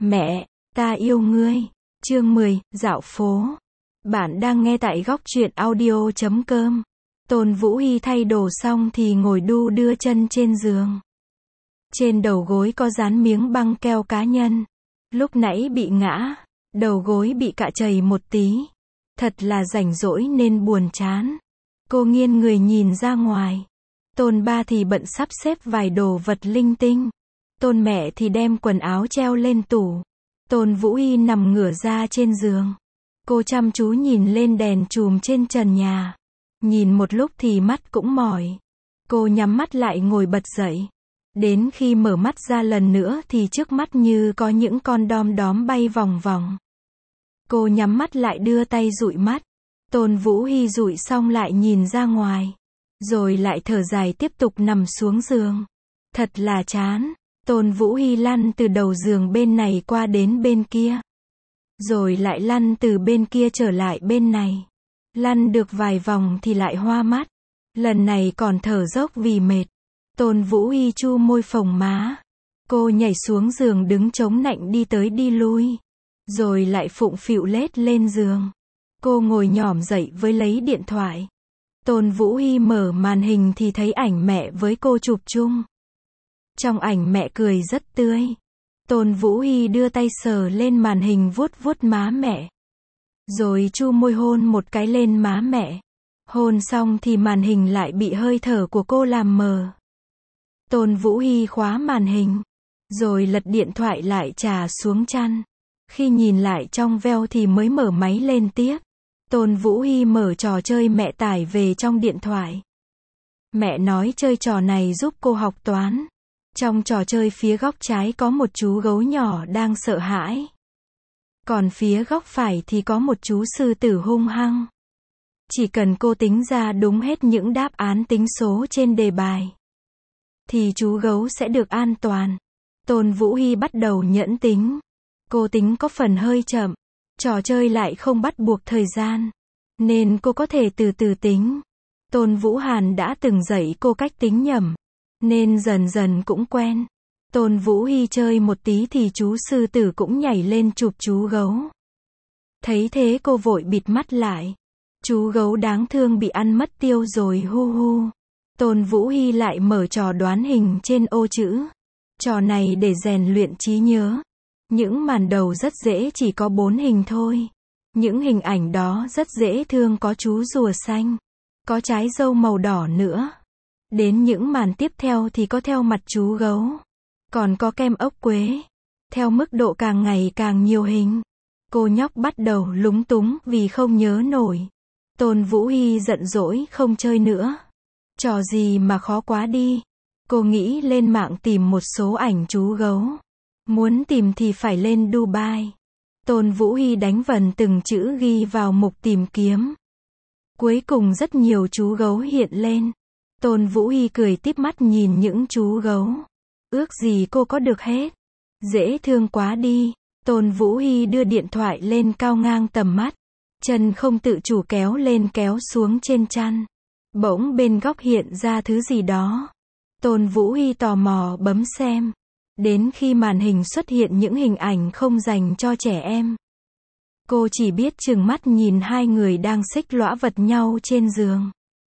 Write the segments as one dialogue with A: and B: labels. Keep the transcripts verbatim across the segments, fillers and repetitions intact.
A: Mẹ, ta yêu ngươi. Chương mười, dạo phố. Bạn đang nghe tại góc truyện audio chấm com. Tôn Vũ Hy thay đồ xong thì ngồi đu đưa chân trên giường. Trên đầu gối có dán miếng băng keo cá nhân. Lúc nãy bị ngã, đầu gối bị cạ chảy một tí. Thật là rảnh rỗi nên buồn chán. Cô nghiêng người nhìn ra ngoài. Tôn ba thì bận sắp xếp vài đồ vật linh tinh. Tôn mẹ thì đem quần áo treo lên tủ. Tôn Vũ Hy nằm ngửa ra trên giường. Cô chăm chú nhìn lên đèn chùm trên trần nhà. Nhìn một lúc thì mắt cũng mỏi. Cô nhắm mắt lại ngồi bật dậy. Đến khi mở mắt ra lần nữa thì trước mắt như có những con đom đóm bay vòng vòng. Cô nhắm mắt lại đưa tay dụi mắt. Tôn Vũ Hy dụi xong lại nhìn ra ngoài. Rồi lại thở dài tiếp tục nằm xuống giường. Thật là chán. Tôn Vũ Hy lăn từ đầu giường bên này qua đến bên kia. Rồi lại lăn từ bên kia trở lại bên này. Lăn được vài vòng thì lại hoa mắt. Lần này còn thở dốc vì mệt. Tôn Vũ Hy chu môi phồng má. Cô nhảy xuống giường đứng chống nạnh đi tới đi lui. Rồi lại phụng phịu lết lên giường. Cô ngồi nhỏm dậy với lấy điện thoại. Tôn Vũ Hy mở màn hình thì thấy ảnh mẹ với cô chụp chung. Trong ảnh mẹ cười rất tươi. Tôn Vũ Hy đưa tay sờ lên màn hình vuốt vuốt má mẹ. Rồi chu môi hôn một cái lên má mẹ. Hôn xong thì màn hình lại bị hơi thở của cô làm mờ. Tôn Vũ Hy khóa màn hình. Rồi lật điện thoại lại chà xuống chăn. Khi nhìn lại trong veo thì mới mở máy lên tiếp. Tôn Vũ Hy mở trò chơi mẹ tải về trong điện thoại. Mẹ nói chơi trò này giúp cô học toán. Trong trò chơi phía góc trái có một chú gấu nhỏ đang sợ hãi. Còn phía góc phải thì có một chú sư tử hung hăng. Chỉ cần cô tính ra đúng hết những đáp án tính số trên đề bài, thì chú gấu sẽ được an toàn. Tôn Vũ Hy bắt đầu nhẫn tính. Cô tính có phần hơi chậm. Trò chơi lại không bắt buộc thời gian. Nên cô có thể từ từ tính. Tôn Vũ Hàn đã từng dạy cô cách tính nhẩm. Nên dần dần cũng quen. Tôn Vũ Hy chơi một tí thì chú sư tử cũng nhảy lên chụp chú gấu. Thấy thế cô vội bịt mắt lại. Chú gấu đáng thương bị ăn mất tiêu rồi hu hu. Tôn Vũ Hy lại mở trò đoán hình trên ô chữ. Trò này để rèn luyện trí nhớ. Những màn đầu rất dễ, chỉ có bốn hình thôi. Những hình ảnh đó rất dễ thương, có chú rùa xanh. Có trái dâu màu đỏ nữa. Đến những màn tiếp theo thì có theo mặt chú gấu. Còn có kem ốc quế. Theo mức độ càng ngày càng nhiều hình. Cô nhóc bắt đầu lúng túng vì không nhớ nổi. Tôn Vũ Hy giận dỗi không chơi nữa. Trò gì mà khó quá đi. Cô nghĩ lên mạng tìm một số ảnh chú gấu. Muốn tìm thì phải lên Dubai. Tôn Vũ Hy đánh vần từng chữ ghi vào mục tìm kiếm. Cuối cùng rất nhiều chú gấu hiện lên. Tôn Vũ Hy cười tít mắt nhìn những chú gấu. Ước gì cô có được hết. Dễ thương quá đi. Tôn Vũ Hy đưa điện thoại lên cao ngang tầm mắt. Chân không tự chủ kéo lên kéo xuống trên chăn. Bỗng bên góc hiện ra thứ gì đó. Tôn Vũ Hy tò mò bấm xem. Đến khi màn hình xuất hiện những hình ảnh không dành cho trẻ em. Cô chỉ biết trừng mắt nhìn hai người đang xích lõa vật nhau trên giường.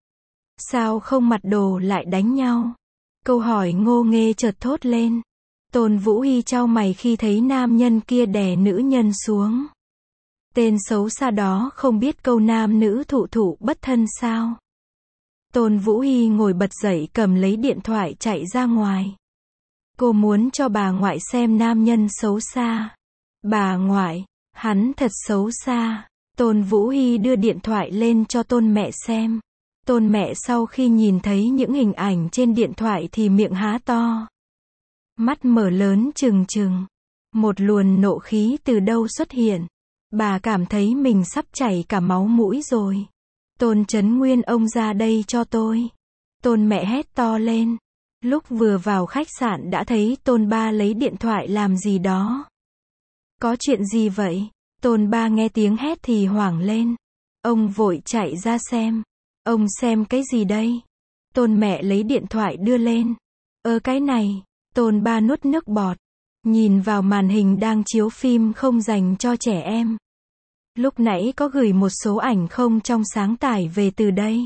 A: Sao không mặc đồ lại đánh nhau? Câu hỏi ngô nghê chợt thốt lên. Tôn Vũ Hy chau mày khi thấy nam nhân kia đè nữ nhân xuống. Tên xấu xa đó không biết câu nam nữ thụ thụ bất thân sao? Tôn Vũ Hy ngồi bật dậy cầm lấy điện thoại chạy ra ngoài. Cô muốn cho bà ngoại xem nam nhân xấu xa. Bà ngoại, hắn thật xấu xa. Tôn Vũ Hy đưa điện thoại lên cho Tôn mẹ xem. Tôn mẹ sau khi nhìn thấy những hình ảnh trên điện thoại thì miệng há to. Mắt mở lớn trừng trừng. Một luồng nộ khí từ đâu xuất hiện. Bà cảm thấy mình sắp chảy cả máu mũi rồi. Tôn Trấn Nguyên, ông ra đây cho tôi. Tôn mẹ hét to lên. Lúc vừa vào khách sạn đã thấy Tôn ba lấy điện thoại làm gì đó. Có chuyện gì vậy? Tôn ba nghe tiếng hét thì hoảng lên. Ông vội chạy ra xem. Ông xem cái gì đây? Tôn mẹ lấy điện thoại đưa lên. Ơ cái này. Tôn ba nuốt nước bọt. Nhìn vào màn hình đang chiếu phim không dành cho trẻ em. Lúc nãy có gửi một số ảnh không trong sáng tải về từ đây.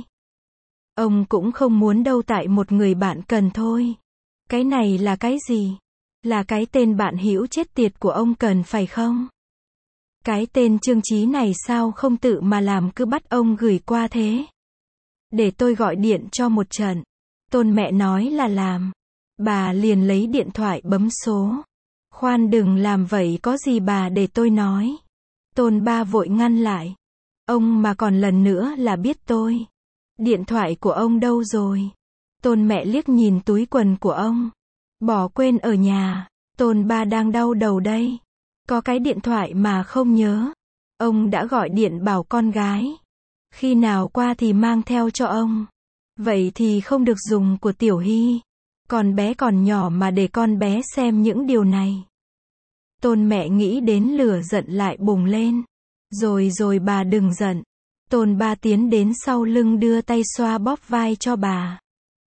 A: Ông cũng không muốn đâu tại một người bạn cần thôi. Cái này là cái gì? Là cái tên bạn hữu chết tiệt của ông cần phải không? Cái tên Trương Chí này sao không tự mà làm cứ bắt ông gửi qua thế? Để tôi gọi điện cho một trận. Tôn mẹ nói là làm. Bà liền lấy điện thoại bấm số. Khoan đừng làm vậy có gì bà để tôi nói. Tôn ba vội ngăn lại. Ông mà còn lần nữa là biết tôi. Điện thoại của ông đâu rồi? Tôn mẹ liếc nhìn túi quần của ông. Bỏ quên ở nhà. Tôn ba đang đau đầu đây. Có cái điện thoại mà không nhớ. Ông đã gọi điện bảo con gái. Khi nào qua thì mang theo cho ông. Vậy thì không được dùng của Tiểu Hy. Con bé còn nhỏ mà để con bé xem những điều này. Tôn mẹ nghĩ đến lửa giận lại bùng lên. Rồi rồi bà đừng giận. Tôn ba tiến đến sau lưng đưa tay xoa bóp vai cho bà.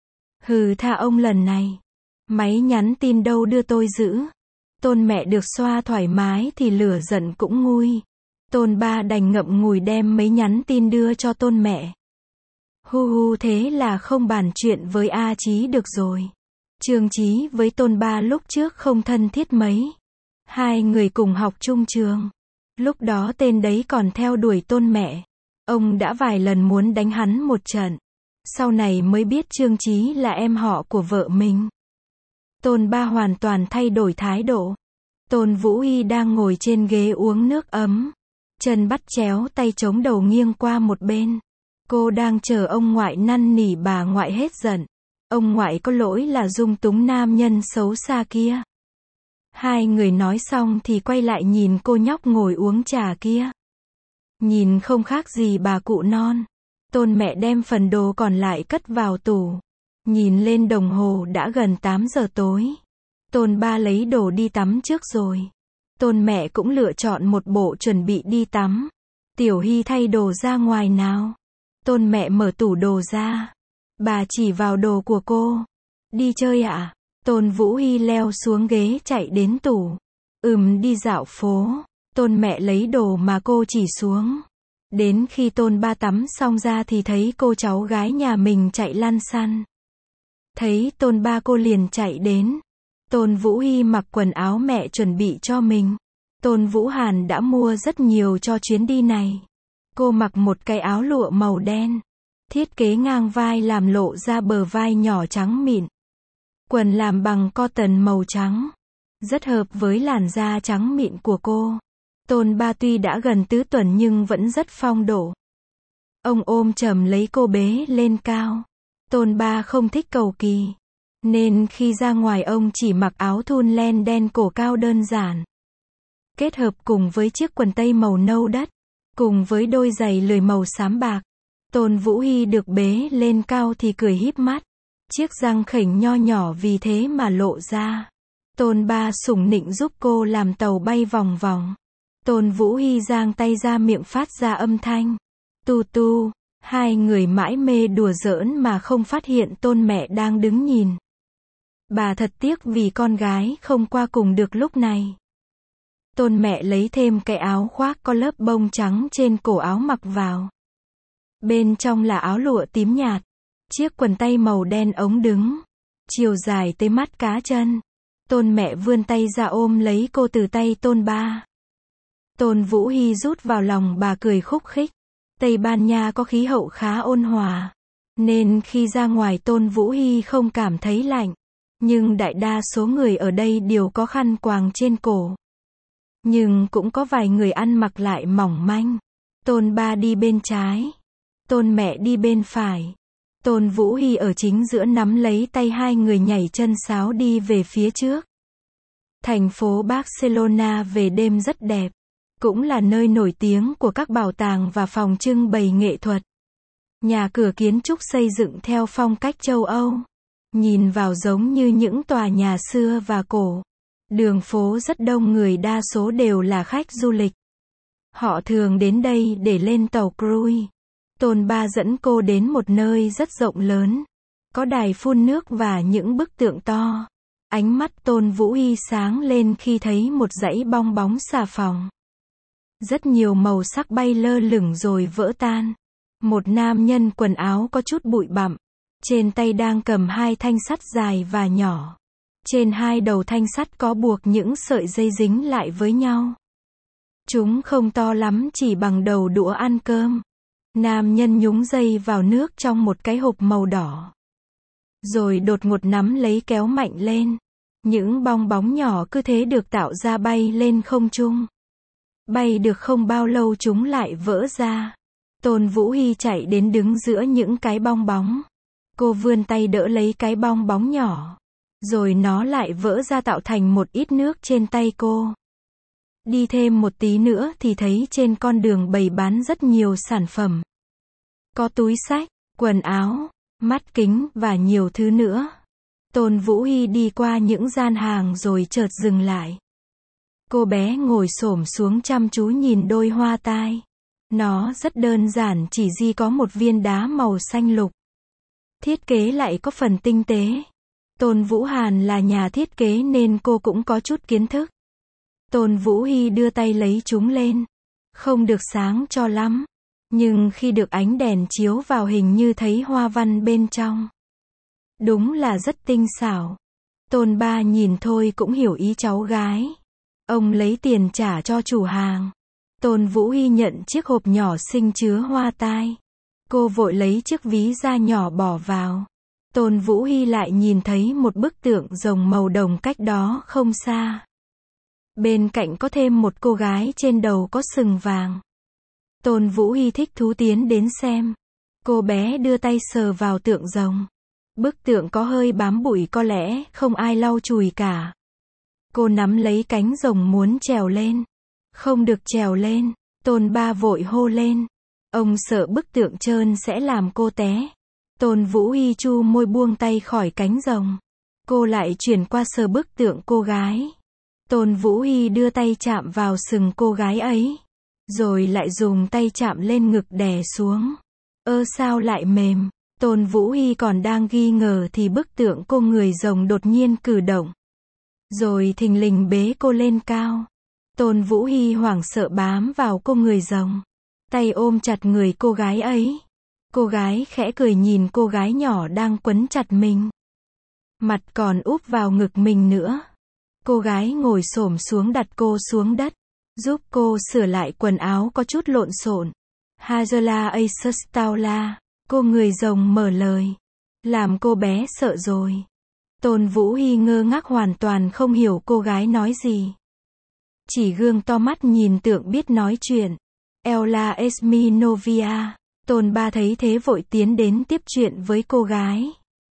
A: Hừ tha ông lần này. Máy nhắn tin đâu đưa tôi giữ. Tôn mẹ được xoa thoải mái thì lửa giận cũng nguôi. Tôn ba đành ngậm ngùi đem mấy nhắn tin đưa cho tôn mẹ. Hu hu thế là không bàn chuyện với A Chí được rồi. Trương Chí với tôn ba lúc trước không thân thiết mấy. Hai người cùng học chung trường. Lúc đó tên đấy còn theo đuổi tôn mẹ. Ông đã vài lần muốn đánh hắn một trận. Sau này mới biết Trương Chí là em họ của vợ mình. Tôn ba hoàn toàn thay đổi thái độ. Tôn Vũ Hy đang ngồi trên ghế uống nước ấm. Chân bắt chéo tay chống đầu nghiêng qua một bên. Cô đang chờ ông ngoại năn nỉ bà ngoại hết giận. Ông ngoại có lỗi là dung túng nam nhân xấu xa kia. Hai người nói xong thì quay lại nhìn cô nhóc ngồi uống trà kia. Nhìn không khác gì bà cụ non. Tôn mẹ đem phần đồ còn lại cất vào tủ. Nhìn lên đồng hồ đã gần tám giờ tối. Tôn ba lấy đồ đi tắm trước rồi. Tôn mẹ cũng lựa chọn một bộ chuẩn bị đi tắm. Tiểu Hy thay đồ ra ngoài nào. Tôn mẹ mở tủ đồ ra. Bà chỉ vào đồ của cô. Đi chơi ạ? À? Tôn Vũ Hy leo xuống ghế chạy đến tủ. Ừm đi dạo phố. Tôn mẹ lấy đồ mà cô chỉ xuống. Đến khi tôn ba tắm xong ra thì thấy cô cháu gái nhà mình chạy lăn xăn. Thấy tôn ba cô liền chạy đến. Tôn Vũ Hy mặc quần áo mẹ chuẩn bị cho mình. Tôn Vũ Hàn đã mua rất nhiều cho chuyến đi này. Cô mặc một cái áo lụa màu đen. Thiết kế ngang vai làm lộ ra bờ vai nhỏ trắng mịn. Quần làm bằng cotton màu trắng. Rất hợp với làn da trắng mịn của cô. Tôn ba tuy đã gần tứ tuần nhưng vẫn rất phong độ. Ông ôm chầm lấy cô bế lên cao. Tôn ba không thích cầu kỳ. Nên khi ra ngoài ông chỉ mặc áo thun len đen cổ cao đơn giản. Kết hợp cùng với chiếc quần tây màu nâu đất. Cùng với đôi giày lười màu xám bạc. Tôn Vũ Hy được bế lên cao thì cười híp mắt. Chiếc răng khểnh nho nhỏ vì thế mà lộ ra. Tôn ba sủng nịnh giúp cô làm tàu bay vòng vòng. Tôn Vũ Hy giang tay ra miệng phát ra âm thanh. Tu tu. Hai người mãi mê đùa giỡn mà không phát hiện tôn mẹ đang đứng nhìn. Bà thật tiếc vì con gái không qua cùng được lúc này. Tôn mẹ lấy thêm cái áo khoác có lớp bông trắng trên cổ áo mặc vào. Bên trong là áo lụa tím nhạt. Chiếc quần tây màu đen ống đứng. Chiều dài tới mắt cá chân. Tôn mẹ vươn tay ra ôm lấy cô từ tay tôn ba. Tôn Vũ Hy rút vào lòng bà cười khúc khích. Tây Ban Nha có khí hậu khá ôn hòa. Nên khi ra ngoài Tôn Vũ Hy không cảm thấy lạnh. Nhưng đại đa số người ở đây đều có khăn quàng trên cổ. Nhưng cũng có vài người ăn mặc lại mỏng manh. Tôn ba đi bên trái. Tôn mẹ đi bên phải. Tôn Vũ Hy ở chính giữa nắm lấy tay hai người nhảy chân sáo đi về phía trước. Thành phố Barcelona về đêm rất đẹp. Cũng là nơi nổi tiếng của các bảo tàng và phòng trưng bày nghệ thuật. Nhà cửa kiến trúc xây dựng theo phong cách châu Âu. Nhìn vào giống như những tòa nhà xưa và cổ. Đường phố rất đông người đa số đều là khách du lịch. Họ thường đến đây để lên tàu cruise. Tôn ba dẫn cô đến một nơi rất rộng lớn. Có đài phun nước và những bức tượng to. Ánh mắt Tôn Vũ Hy sáng lên khi thấy một dãy bong bóng xà phòng. Rất nhiều màu sắc bay lơ lửng rồi vỡ tan. Một nam nhân quần áo có chút bụi bặm. Trên tay đang cầm hai thanh sắt dài và nhỏ. Trên hai đầu thanh sắt có buộc những sợi dây dính lại với nhau. Chúng không to lắm, chỉ bằng đầu đũa ăn cơm. Nam nhân nhúng dây vào nước trong một cái hộp màu đỏ. Rồi đột ngột nắm lấy kéo mạnh lên. Những bong bóng nhỏ cứ thế được tạo ra bay lên không trung. Bay được không bao lâu chúng lại vỡ ra. Tôn Vũ Hy chạy đến đứng giữa những cái bong bóng. Cô vươn tay đỡ lấy cái bong bóng nhỏ. Rồi nó lại vỡ ra tạo thành một ít nước trên tay cô. Đi thêm một tí nữa thì thấy trên con đường bày bán rất nhiều sản phẩm. Có túi xách, quần áo, mắt kính và nhiều thứ nữa. Tôn Vũ Hy đi qua những gian hàng rồi chợt dừng lại. Cô bé ngồi xổm xuống chăm chú nhìn đôi hoa tai. Nó rất đơn giản, chỉ duy có một viên đá màu xanh lục. Thiết kế lại có phần tinh tế. Tôn Vũ Hàn là nhà thiết kế nên cô cũng có chút kiến thức. Tôn Vũ Hy đưa tay lấy chúng lên. Không được sáng cho lắm. Nhưng khi được ánh đèn chiếu vào hình như thấy hoa văn bên trong. Đúng là rất tinh xảo. Tôn ba nhìn thôi cũng hiểu ý cháu gái. Ông lấy tiền trả cho chủ hàng. Tôn Vũ Hy nhận chiếc hộp nhỏ xinh chứa hoa tai. Cô vội lấy chiếc ví da nhỏ bỏ vào. Tôn Vũ Hy lại nhìn thấy một bức tượng rồng màu đồng cách đó không xa. Bên cạnh có thêm một cô gái trên đầu có sừng vàng. Tôn Vũ Hy thích thú tiến đến xem. Cô bé đưa tay sờ vào tượng rồng. Bức tượng có hơi bám bụi, có lẽ không ai lau chùi cả. Cô nắm lấy cánh rồng muốn trèo lên. Không được trèo lên. Tôn ba vội hô lên. Ông sợ bức tượng trơn sẽ làm cô té. Tôn Vũ Hy chu môi buông tay khỏi cánh rồng. Cô lại chuyển qua sờ bức tượng cô gái. Tôn Vũ Hy đưa tay chạm vào sừng cô gái ấy. Rồi lại dùng tay chạm lên ngực đè xuống. Ơ sao lại mềm. Tôn Vũ Hy còn đang nghi ngờ thì bức tượng cô người rồng đột nhiên cử động. Rồi thình lình bế cô lên cao. Tôn Vũ Hy hoảng sợ bám vào cô người rồng. Tay ôm chặt người cô gái ấy. Cô gái khẽ cười nhìn cô gái nhỏ đang quấn chặt mình. Mặt còn úp vào ngực mình nữa. Cô gái ngồi xổm xuống đặt cô xuống đất. Giúp cô sửa lại quần áo có chút lộn xộn. Hajala Asustaula. Cô người rồng mở lời. Làm cô bé sợ rồi. Tôn Vũ Hy ngơ ngác hoàn toàn không hiểu cô gái nói gì. Chỉ gương to mắt nhìn tượng biết nói chuyện. Ella Esminovia. Tôn ba thấy thế vội tiến đến tiếp chuyện với cô gái.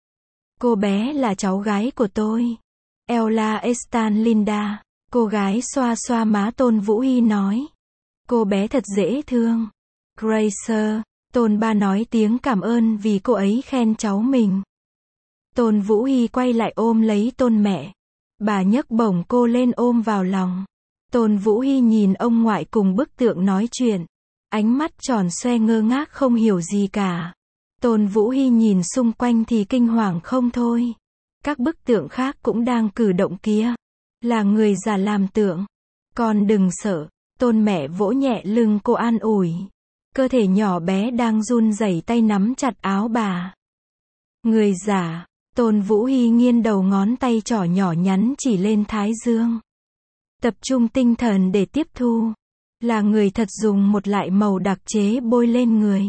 A: Cô bé là cháu gái của tôi. Ella Stanlinda. Cô gái xoa xoa má Tôn Vũ Hy nói. Cô bé thật dễ thương. Grace. Tôn ba nói tiếng cảm ơn vì cô ấy khen cháu mình. Tôn Vũ Hy quay lại ôm lấy Tôn mẹ. Bà nhấc bổng cô lên ôm vào lòng. Tôn Vũ Hy nhìn ông ngoại cùng bức tượng nói chuyện. Ánh mắt tròn xoe ngơ ngác không hiểu gì cả. Tôn Vũ Hy nhìn xung quanh thì kinh hoàng không thôi. Các bức tượng khác cũng đang cử động kia. Là người già làm tượng. Con đừng sợ. Tôn mẹ vỗ nhẹ lưng cô an ủi. Cơ thể nhỏ bé đang run rẩy, tay nắm chặt áo bà. Người già. Tôn Vũ Hy nghiêng đầu, ngón tay trỏ nhỏ nhắn chỉ lên thái dương. Tập trung tinh thần để tiếp thu. Là người thật dùng một loại màu đặc chế bôi lên người.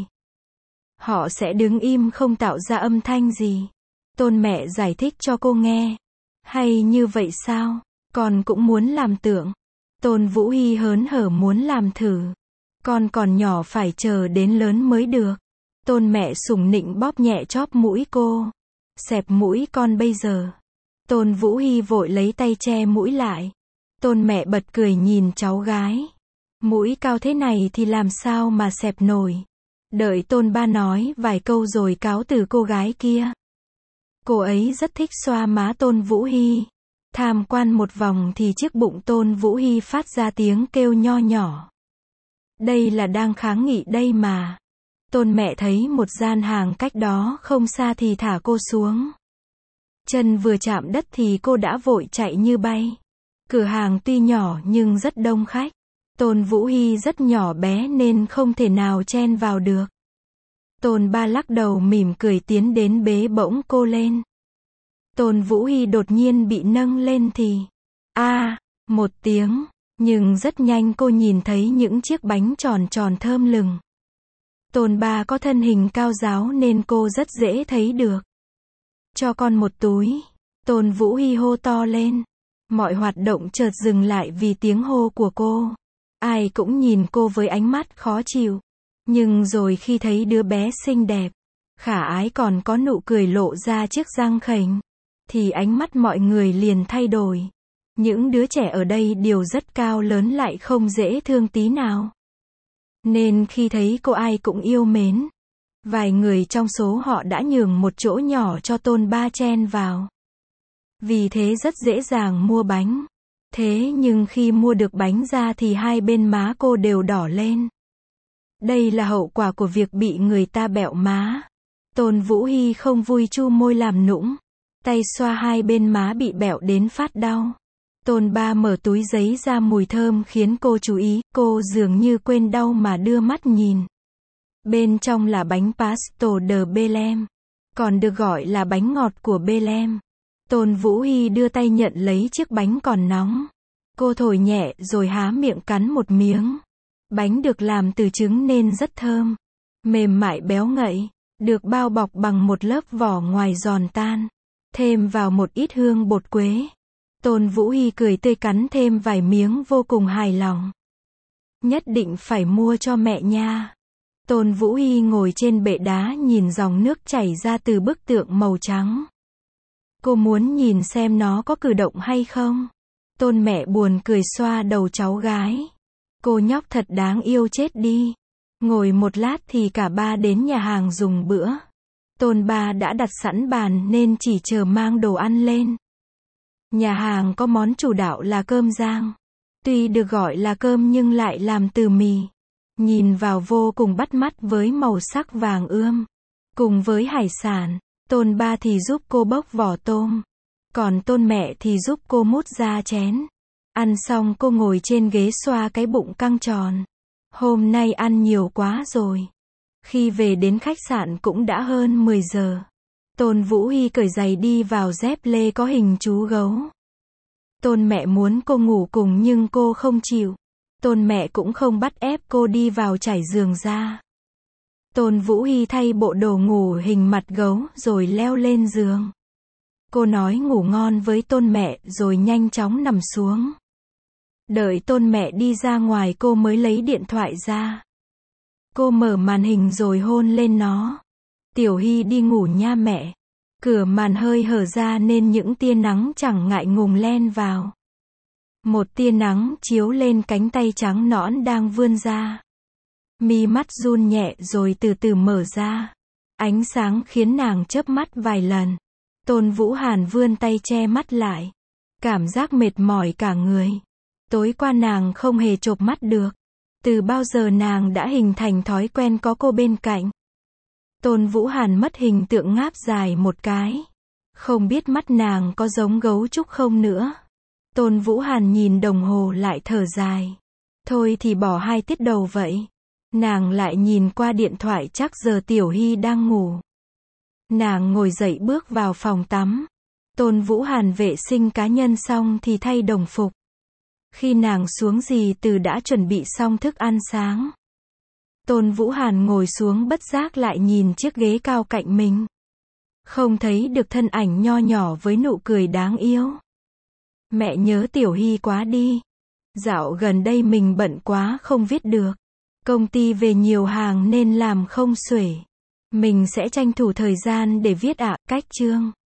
A: Họ sẽ đứng im không tạo ra âm thanh gì. Tôn mẹ giải thích cho cô nghe. Hay như vậy sao? Con cũng muốn làm tượng. Tôn Vũ Hy hớn hở muốn làm thử. Con còn nhỏ phải chờ đến lớn mới được. Tôn mẹ sủng nịnh bóp nhẹ chóp mũi cô. Xẹp mũi con bây giờ. Tôn Vũ Hy vội lấy tay che mũi lại. Tôn mẹ bật cười nhìn cháu gái. Mũi cao thế này thì làm sao mà xẹp nổi. Đợi Tôn ba nói vài câu rồi cáo từ cô gái kia. Cô ấy rất thích xoa má Tôn Vũ Hy. Tham quan một vòng thì chiếc bụng Tôn Vũ Hy phát ra tiếng kêu nho nhỏ. Đây là đang kháng nghị đây mà. Tôn mẹ thấy một gian hàng cách đó không xa thì thả cô xuống. Chân vừa chạm đất thì cô đã vội chạy như bay. Cửa hàng tuy nhỏ nhưng rất đông khách. Tôn Vũ Hy rất nhỏ bé nên không thể nào chen vào được. Tôn Ba lắc đầu mỉm cười tiến đến bế bổng cô lên. Tôn Vũ Hy đột nhiên bị nâng lên thì a à, một tiếng, nhưng rất nhanh cô nhìn thấy những chiếc bánh tròn tròn thơm lừng. Tôn Ba có thân hình cao ráo nên cô rất dễ thấy được. Cho con một túi. Tôn Vũ Hy hô to lên. Mọi hoạt động chợt dừng lại vì tiếng hô của cô. Ai cũng nhìn cô với ánh mắt khó chịu. Nhưng rồi khi thấy đứa bé xinh đẹp, khả ái còn có nụ cười lộ ra chiếc răng khểnh, thì ánh mắt mọi người liền thay đổi. Những đứa trẻ ở đây đều rất cao lớn lại không dễ thương tí nào. Nên khi thấy cô ai cũng yêu mến. Vài người trong số họ đã nhường một chỗ nhỏ cho Tôn Ba chen vào. Vì thế rất dễ dàng mua bánh. Thế nhưng khi mua được bánh ra thì hai bên má cô đều đỏ lên. Đây là hậu quả của việc bị người ta bẹo má. Tôn Vũ Hy không vui chu môi làm nũng. Tay xoa hai bên má bị bẹo đến phát đau. Tôn Ba mở túi giấy ra, mùi thơm khiến cô chú ý. Cô dường như quên đau mà đưa mắt nhìn. Bên trong là bánh Pasto de Belém, còn được gọi là bánh ngọt của Belém. Tôn Vũ Hy đưa tay nhận lấy chiếc bánh còn nóng. Cô thổi nhẹ rồi há miệng cắn một miếng. Bánh được làm từ trứng nên rất thơm, mềm mại béo ngậy, được bao bọc bằng một lớp vỏ ngoài giòn tan, thêm vào một ít hương bột quế. Tôn Vũ Hy cười tươi cắn thêm vài miếng vô cùng hài lòng. Nhất định phải mua cho mẹ nha. Tôn Vũ Hy ngồi trên bệ đá nhìn dòng nước chảy ra từ bức tượng màu trắng. Cô muốn nhìn xem nó có cử động hay không. Tôn mẹ buồn cười xoa đầu cháu gái. Cô nhóc thật đáng yêu chết đi. Ngồi một lát thì cả ba đến nhà hàng dùng bữa. Tôn Ba đã đặt sẵn bàn nên chỉ chờ mang đồ ăn lên. Nhà hàng có món chủ đạo là cơm rang. Tuy được gọi là cơm nhưng lại làm từ mì. Nhìn vào vô cùng bắt mắt với màu sắc vàng ươm. Cùng với hải sản, Tôn Ba thì giúp cô bóc vỏ tôm. Còn Tôn mẹ thì giúp cô múc ra chén. Ăn xong cô ngồi trên ghế xoa cái bụng căng tròn. Hôm nay ăn nhiều quá rồi. Khi về đến khách sạn cũng đã hơn mười giờ. Tôn Vũ Hy cởi giày đi vào dép lê có hình chú gấu. Tôn mẹ muốn cô ngủ cùng nhưng cô không chịu. Tôn mẹ cũng không bắt ép cô đi vào trải giường ra. Tôn Vũ Hy thay bộ đồ ngủ hình mặt gấu rồi leo lên giường. Cô nói ngủ ngon với Tôn mẹ rồi nhanh chóng nằm xuống. Đợi Tôn mẹ đi ra ngoài cô mới lấy điện thoại ra. Cô mở màn hình rồi hôn lên nó. Tiểu Hy đi ngủ nha mẹ. Cửa màn hơi hở ra nên những tia nắng chẳng ngại ngùng len vào. Một tia nắng chiếu lên cánh tay trắng nõn đang vươn ra. Mi mắt run nhẹ rồi từ từ mở ra. Ánh sáng khiến nàng chớp mắt vài lần. Tôn Vũ Hàn vươn tay che mắt lại. Cảm giác mệt mỏi cả người. Tối qua nàng không hề chộp mắt được. Từ bao giờ nàng đã hình thành thói quen có cô bên cạnh. Tôn Vũ Hàn mất hình tượng ngáp dài một cái. Không biết mắt nàng có giống gấu trúc không nữa. Tôn Vũ Hàn nhìn đồng hồ lại thở dài. Thôi thì bỏ hai tiết đầu vậy. Nàng lại nhìn qua điện thoại, chắc giờ Tiểu Hy đang ngủ. Nàng ngồi dậy bước vào phòng tắm. Tôn Vũ Hàn vệ sinh cá nhân xong thì thay đồng phục. Khi nàng xuống dì Từ đã chuẩn bị xong thức ăn sáng. Tôn Vũ Hàn ngồi xuống bất giác lại nhìn chiếc ghế cao cạnh mình. Không thấy được thân ảnh nho nhỏ với nụ cười đáng yêu. Mẹ nhớ Tiểu Hy quá đi. Dạo gần đây mình bận quá không viết được. Công ty về nhiều hàng nên làm không xuể. Mình sẽ tranh thủ thời gian để viết ạ. Cách chương